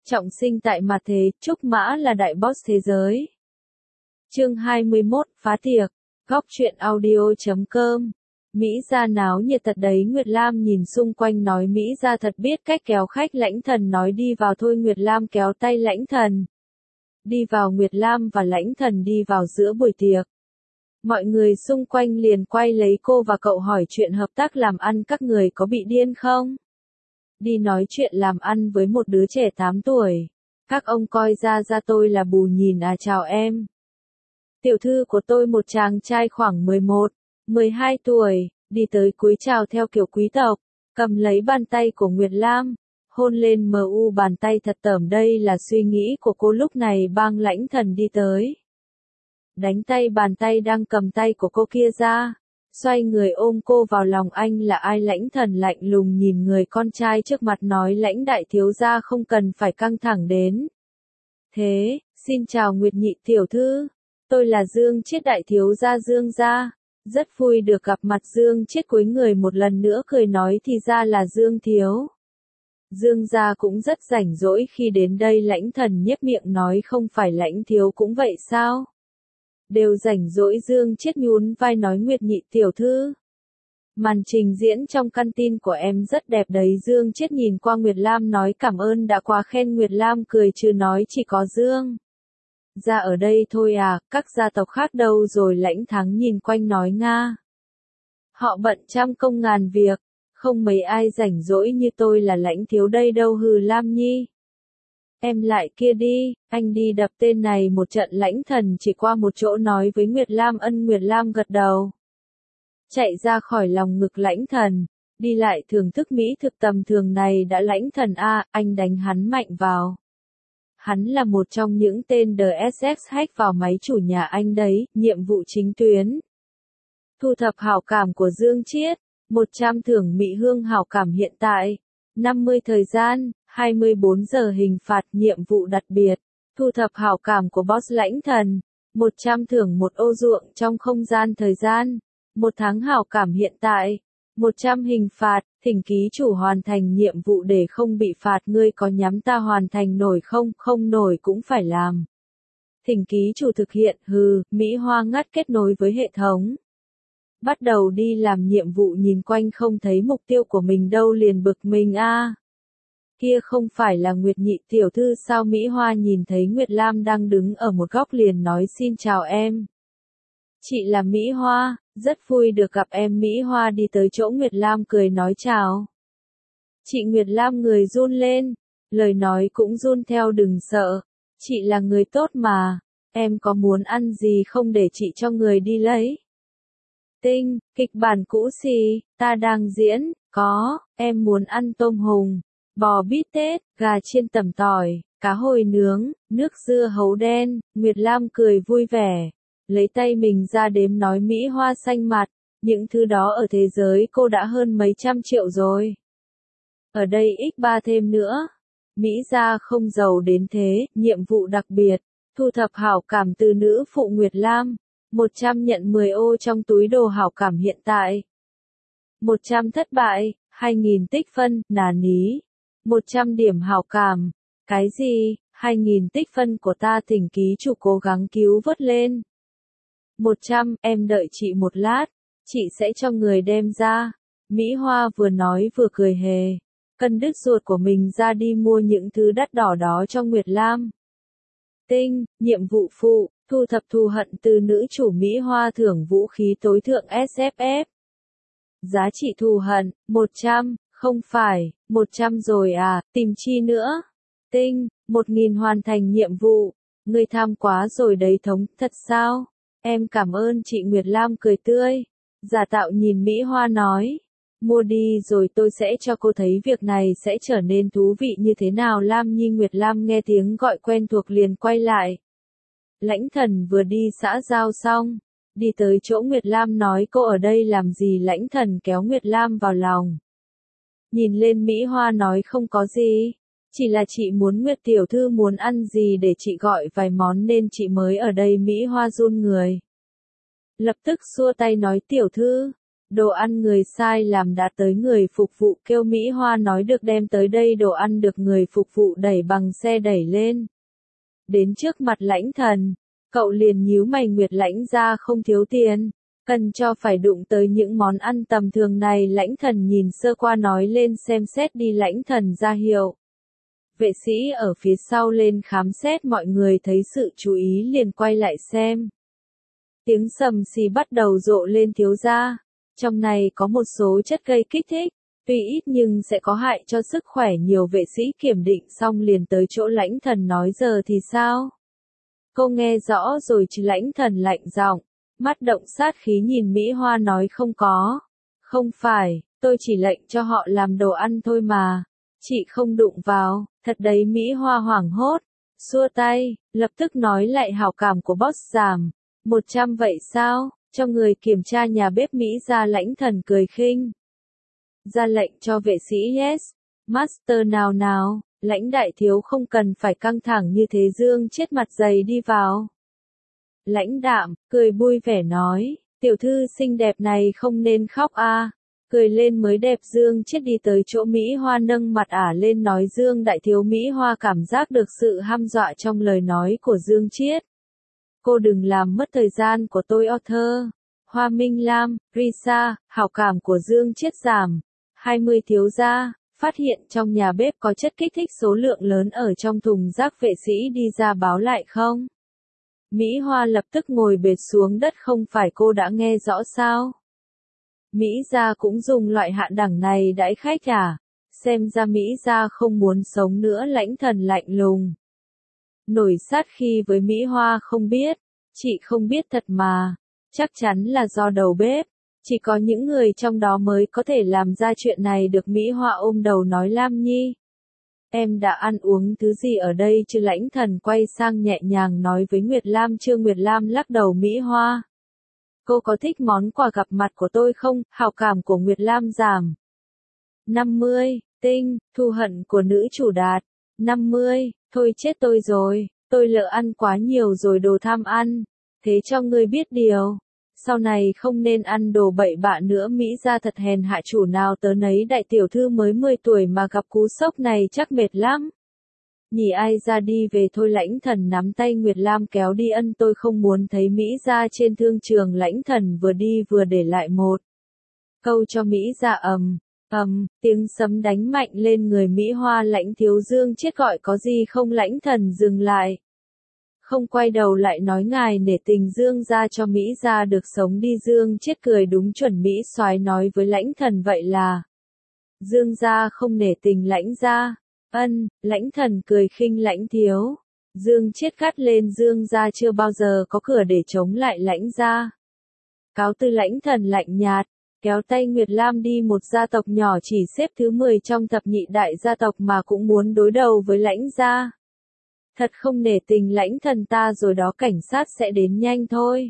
Trọng sinh tại mặt thế, Trúc Mã là đại boss thế giới. Chương 21, phá tiệc. Góc truyện audio.com. Mỹ gia náo nhiệt thật đấy. Nguyệt Lam nhìn xung quanh nói Mỹ gia thật biết cách kéo khách. Lãnh Thần nói đi vào thôi. Nguyệt Lam kéo tay Lãnh Thần. Đi vào. Nguyệt Lam và Lãnh Thần đi vào giữa buổi tiệc. Mọi người xung quanh liền quay lấy cô và cậu hỏi chuyện hợp tác làm ăn. Các người có bị điên không? Đi nói chuyện làm ăn với một đứa trẻ 8 tuổi. Các ông coi ra tôi là bù nhìn à? Chào em. Tiểu thư của tôi một chàng trai khoảng 11, 12 tuổi, đi tới cúi chào theo kiểu quý tộc, cầm lấy bàn tay của Nguyệt Lam, hôn lên bàn tay thật tởm. Đây là suy nghĩ của cô lúc này. Bang Lãnh Thần đi tới, đánh tay bàn tay đang cầm tay của cô kia ra, xoay người ôm cô vào lòng. Anh là ai? Lãnh Thần lạnh lùng nhìn người con trai trước mặt nói Lãnh đại thiếu gia không cần phải căng thẳng đến thế. Xin chào Nguyệt nhị tiểu thư. Tôi là Dương Chiết đại thiếu gia Dương gia. Rất vui được gặp mặt. Dương Chiết cúi người một lần nữa cười nói thì ra là Dương thiếu. Dương gia cũng rất rảnh rỗi khi đến đây. Lãnh Thần nhếch miệng nói không phải Lãnh thiếu cũng vậy sao? Đều rảnh rỗi. Dương Chiết nhún vai nói Nguyệt nhị tiểu thư. Màn trình diễn trong căn tin của em rất đẹp đấy. Dương Chiết nhìn qua Nguyệt Lam nói cảm ơn đã quá khen. Nguyệt Lam cười trừ nói chỉ có Dương gia ở đây thôi à, các gia tộc khác đâu rồi? Lãnh Thắng nhìn quanh nói Nga. Họ bận trăm công ngàn việc, không mấy ai rảnh rỗi như tôi là Lãnh thiếu đây đâu. Hừ Lam Nhi. Em lại kia đi, anh đi đập tên này một trận. Lãnh Thần chỉ qua một chỗ nói với Nguyệt Lam. Ân. Nguyệt Lam gật đầu. Chạy ra khỏi lòng ngực Lãnh Thần, đi lại thưởng thức mỹ thực tầm thường này đã. Lãnh Thần a, anh đánh hắn mạnh vào. Hắn là một trong những tên DSS hack vào máy chủ nhà anh đấy. Nhiệm vụ chính tuyến. Thu thập hảo cảm của Dương Chiết, 100 thưởng Mỹ Hương hảo cảm hiện tại, 50 thời gian, 24 giờ hình phạt. Nhiệm vụ đặc biệt, thu thập hảo cảm của boss Lãnh Thần, 100 thưởng một ô ruộng trong không gian thời gian, 1 tháng hảo cảm hiện tại, 100 hình phạt. Thỉnh ký chủ hoàn thành nhiệm vụ để không bị phạt. Ngươi có nhắm ta hoàn thành nổi không? Không nổi cũng phải làm. Thỉnh ký chủ thực hiện. Hừ. Mỹ Hoa ngắt kết nối với hệ thống. Bắt đầu đi làm nhiệm vụ. Nhìn quanh không thấy mục tiêu của mình đâu liền bực mình a. Kia không phải là Nguyệt nhị tiểu thư sao? Mỹ Hoa nhìn thấy Nguyệt Lam đang đứng ở một góc liền nói xin chào em. Chị là Mỹ Hoa, rất vui được gặp em. Mỹ Hoa đi tới chỗ Nguyệt Lam cười nói chào. Chị. Nguyệt Lam người run lên, lời nói cũng run theo. Đừng sợ, chị là người tốt mà, em có muốn ăn gì không để chị cho người đi lấy? Tinh, kịch bản cũ xì, ta đang diễn, có, em muốn ăn tôm hùm, bò bít tết, gà chiên tẩm tỏi, cá hồi nướng, nước dưa hấu đen. Nguyệt Lam cười vui vẻ, lấy tay mình ra đếm nói Mỹ Hoa xanh mặt, những thứ đó ở thế giới cô đã hơn mấy trăm triệu rồi. Ở đây x3 thêm nữa. Mỹ gia không giàu đến thế. Nhiệm vụ đặc biệt, thu thập hảo cảm từ nữ phụ Nguyệt Lam, 100 nhận 10 ô trong túi đồ hảo cảm hiện tại. 100 thất bại, 2000 tích phân. Nà ní. 100 điểm hảo cảm. Cái gì? 2000 tích phân của ta. Thỉnh ký chủ cố gắng cứu vớt lên. 100, em đợi chị một lát, chị sẽ cho người đem ra. Mỹ Hoa vừa nói vừa cười hề, cân đứt ruột của mình ra đi mua những thứ đắt đỏ đó cho Nguyệt Lam. Tinh, nhiệm vụ phụ, thu thập thù hận từ nữ chủ. Mỹ Hoa thưởng vũ khí tối thượng SFF. Giá trị thù hận, 100, không phải, 100 rồi à, tìm chi nữa. Tinh, 1000 hoàn thành nhiệm vụ, ngươi tham quá rồi đấy thống, thật sao? Em cảm ơn chị. Nguyệt Lam cười tươi, giả tạo nhìn Mỹ Hoa nói, mua đi rồi tôi sẽ cho cô thấy việc này sẽ trở nên thú vị như thế nào. Lam Nhi. Nguyệt Lam nghe tiếng gọi quen thuộc liền quay lại. Lãnh Thần vừa đi xã giao xong, đi tới chỗ Nguyệt Lam nói cô ở đây làm gì? Lãnh Thần kéo Nguyệt Lam vào lòng, nhìn lên Mỹ Hoa nói không có gì, chỉ là chị muốn Nguyệt tiểu thư muốn ăn gì để chị gọi vài món nên chị mới ở đây. Mỹ Hoa run người, lập tức xua tay nói tiểu thư, Đồ ăn người sai làm đã tới, người phục vụ kêu Mỹ Hoa nói được đem tới đây, đồ ăn được người phục vụ đẩy bằng xe đẩy lên. Đến trước mặt Lãnh Thần, cậu liền nhíu mày, Nguyệt Lãnh gia không thiếu tiền, cần cho phải đụng tới những món ăn tầm thường này. Lãnh Thần nhìn sơ qua nói lên xem xét đi. Lãnh Thần ra hiệu vệ sĩ ở phía sau lên khám xét, mọi người thấy sự chú ý liền quay lại xem. Tiếng sầm xì bắt đầu rộ lên. Thiếu gia, trong này có một số chất gây kích thích, tuy ít nhưng sẽ có hại cho sức khỏe. Nhiều vệ sĩ kiểm định xong liền tới chỗ Lãnh Thần nói, giờ thì sao? Cô nghe rõ rồi chứ? Lãnh Thần lạnh giọng, mắt động sát khí nhìn Mỹ Hoa nói, không có. Không phải, tôi chỉ lệnh cho họ làm đồ ăn thôi mà. Chị không đụng vào, thật đấy. Mỹ Hoa hoảng hốt, xua tay, lập tức nói lại, hảo cảm của boss giảm 100 vậy sao? Cho người kiểm tra nhà bếp Mỹ ra. Lãnh Thần cười khinh, ra lệnh cho vệ sĩ. Yes, master. Nào nào, Lãnh đại thiếu không cần phải căng thẳng như thế. Dương Chiết mặt dày đi vào. Lãnh Đạm, cười vui vẻ nói, tiểu thư xinh đẹp này không nên khóc a, cười lên mới đẹp. Dương Chiết đi tới chỗ Mỹ Hoa nâng mặt ả lên nói, Dương đại thiếu. Mỹ Hoa cảm giác được sự hăm dọa trong lời nói của Dương Chiết. Cô đừng làm mất thời gian của tôi. Arthur, Hoa Minh Lam, Risa, hảo cảm của Dương Chiết giảm 20. Thiếu gia, phát hiện trong nhà bếp có chất kích thích số lượng lớn ở trong thùng rác. Vệ sĩ đi ra báo lại không? Mỹ Hoa lập tức ngồi bệt xuống đất. Không phải cô đã nghe rõ sao? Mỹ gia cũng dùng loại hạ đẳng này đãi khách à? Xem ra Mỹ gia không muốn sống nữa. Lãnh Thần lạnh lùng, nổi sát khi với Mỹ Hoa. Không biết, chị không biết thật mà. Chắc chắn là do đầu bếp. Chỉ có những người trong đó mới có thể làm ra chuyện này được. Mỹ Hoa ôm đầu nói, Lam Nhi, em đã ăn uống thứ gì ở đây chứ? Lãnh Thần quay sang nhẹ nhàng nói với Nguyệt Lam. Chưa. Nguyệt Lam lắc đầu. Mỹ Hoa, cô có thích món quà gặp mặt của tôi không? Hảo cảm của Nguyệt Lam giảm 50. Tinh, thù hận của nữ chủ đạt 50. Thôi chết tôi rồi, tôi lỡ ăn quá nhiều rồi. Đồ tham ăn, thế cho ngươi biết điều, sau này không nên ăn đồ bậy bạ nữa. Mỹ gia thật hèn hạ, chủ nào tớ nấy. Đại tiểu thư mới 10 tuổi mà gặp cú sốc này chắc mệt lắm. Nhỉ, ai ra đi về thôi. Lãnh Thần nắm tay Nguyệt Lam kéo đi. Ân, tôi không muốn thấy Mỹ gia trên thương trường. Lãnh Thần vừa đi vừa để lại một câu cho Mỹ gia. Tiếng sấm đánh mạnh lên người Mỹ Hoa. Lãnh thiếu. Dương Chiết gọi có gì không? Lãnh Thần dừng lại, không quay đầu lại nói, ngài nể tình Dương gia cho Mỹ gia được sống đi. Dương Chiết cười đúng chuẩn Mỹ soái nói với Lãnh Thần, vậy là Dương gia không nể tình Lãnh gia? Ân. Lãnh Thần cười khinh, Lãnh thiếu. Dương Chiết gắt lên, Dương gia chưa bao giờ có cửa để chống lại Lãnh gia. Cáo từ. Lãnh Thần lạnh nhạt, kéo tay Nguyệt Lam đi. Một gia tộc nhỏ chỉ xếp thứ 10 trong thập nhị đại gia tộc mà cũng muốn đối đầu với Lãnh gia. Thật không nể tình Lãnh Thần ta rồi đó. Cảnh sát sẽ đến nhanh thôi.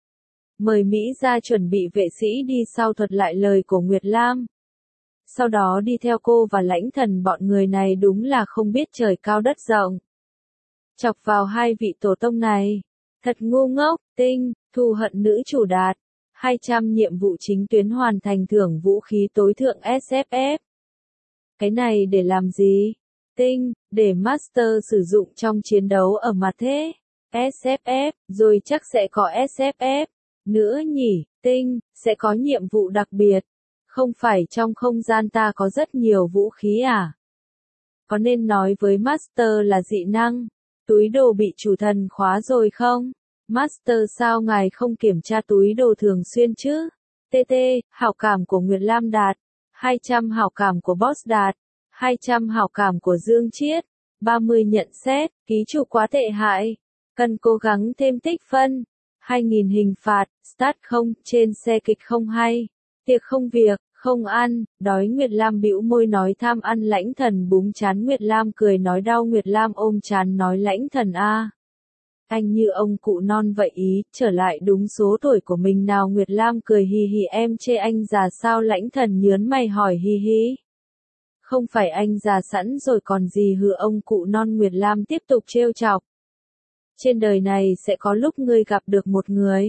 Mời Mỹ gia. Chuẩn bị vệ sĩ đi sau thuật lại lời của Nguyệt Lam. Sau đó đi theo cô và Lãnh Thần. Bọn người này đúng là không biết trời cao đất rộng. Chọc vào hai vị tổ tông này. Thật ngu ngốc. Tinh, thù hận nữ chủ đạt 200. Nhiệm vụ chính tuyến hoàn thành, thưởng vũ khí tối thượng SFF. Cái này để làm gì? Tinh, để Master sử dụng trong chiến đấu ở mặt thế. SFF, rồi chắc sẽ có SFF nữa nhỉ? Tinh, sẽ có nhiệm vụ đặc biệt. Không phải trong không gian ta có rất nhiều vũ khí à? Có nên nói với Master là dị năng? Túi đồ bị chủ thần khóa rồi không? Master sao ngài không kiểm tra túi đồ thường xuyên chứ? TT, hảo cảm của Nguyệt Lam đạt 200. Hảo cảm của Boss đạt 200. Hảo cảm của Dương Chiết 30. Nhận xét, ký chủ quá tệ hại, cần cố gắng thêm tích phân 2000. Hình phạt, start không, trên xe kịch không hay, tiệc không việc, không ăn, đói. Nguyệt Lam bĩu môi nói tham ăn. Lãnh Thần búng chán. Nguyệt Lam cười nói đau. Nguyệt Lam ôm chán nói, Lãnh Thần a, anh như ông cụ non vậy ý, trở lại đúng số tuổi của mình nào. Nguyệt Lam cười hì hì, em chê anh già sao? Lãnh Thần nhớn mày hỏi hì hì. Không phải anh già sẵn rồi còn gì hừ ông cụ non. Nguyệt Lam tiếp tục trêu chọc. Trên đời này sẽ có lúc ngươi gặp được một người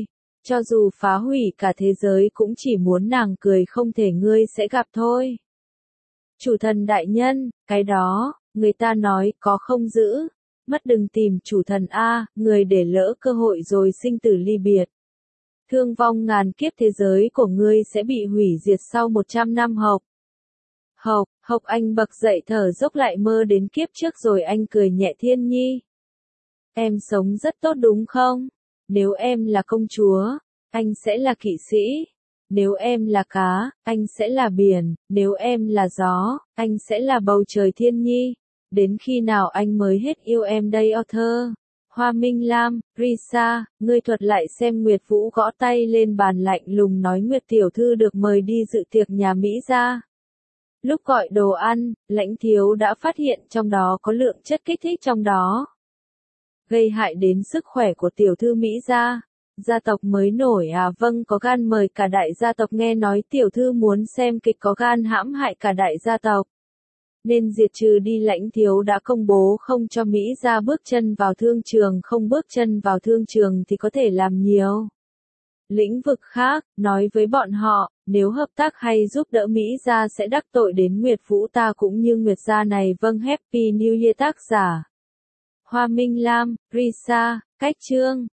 Cho dù phá hủy cả thế giới cũng chỉ muốn nàng cười không thể ngươi sẽ gặp thôi. Chủ thần đại nhân, cái đó, người ta nói có không giữ. Mất đừng tìm chủ thần A, người để lỡ cơ hội rồi sinh tử ly biệt. Thương vong ngàn kiếp thế giới của ngươi sẽ bị hủy diệt sau 100 năm học. Học anh bật dậy thở dốc lại mơ đến kiếp trước rồi anh cười nhẹ Thiên Nhi. Em sống rất tốt đúng không? Nếu em là công chúa, anh sẽ là kỵ sĩ. Nếu em là cá, anh sẽ là biển. Nếu em là gió, anh sẽ là bầu trời Thiên Nhi. Đến khi nào anh mới hết yêu em đây Arthur? Hoa Minh Lam, Risa, ngươi thuật lại xem. Nguyệt Vũ gõ tay lên bàn lạnh lùng nói Nguyệt tiểu thư được mời đi dự tiệc nhà Mỹ gia. Lúc gọi đồ ăn, Lãnh Thiếu đã phát hiện trong đó có lượng chất kích thích trong đó, gây hại đến sức khỏe của tiểu thư Mỹ gia. Gia tộc mới nổi à? Vâng, có gan mời cả đại gia tộc. Nghe nói tiểu thư muốn xem kịch có gan hãm hại cả đại gia tộc, nên diệt trừ đi. Lãnh Thiếu đã công bố không cho Mỹ gia bước chân vào thương trường. Không bước chân vào thương trường thì có thể làm nhiều lĩnh vực khác, nói với bọn họ, nếu hợp tác hay giúp đỡ Mỹ gia sẽ đắc tội đến Nguyệt Vũ ta cũng như Nguyệt gia này. Vâng, Happy New Year tác giả. Hoa Minh Lam, Risa, cách chương.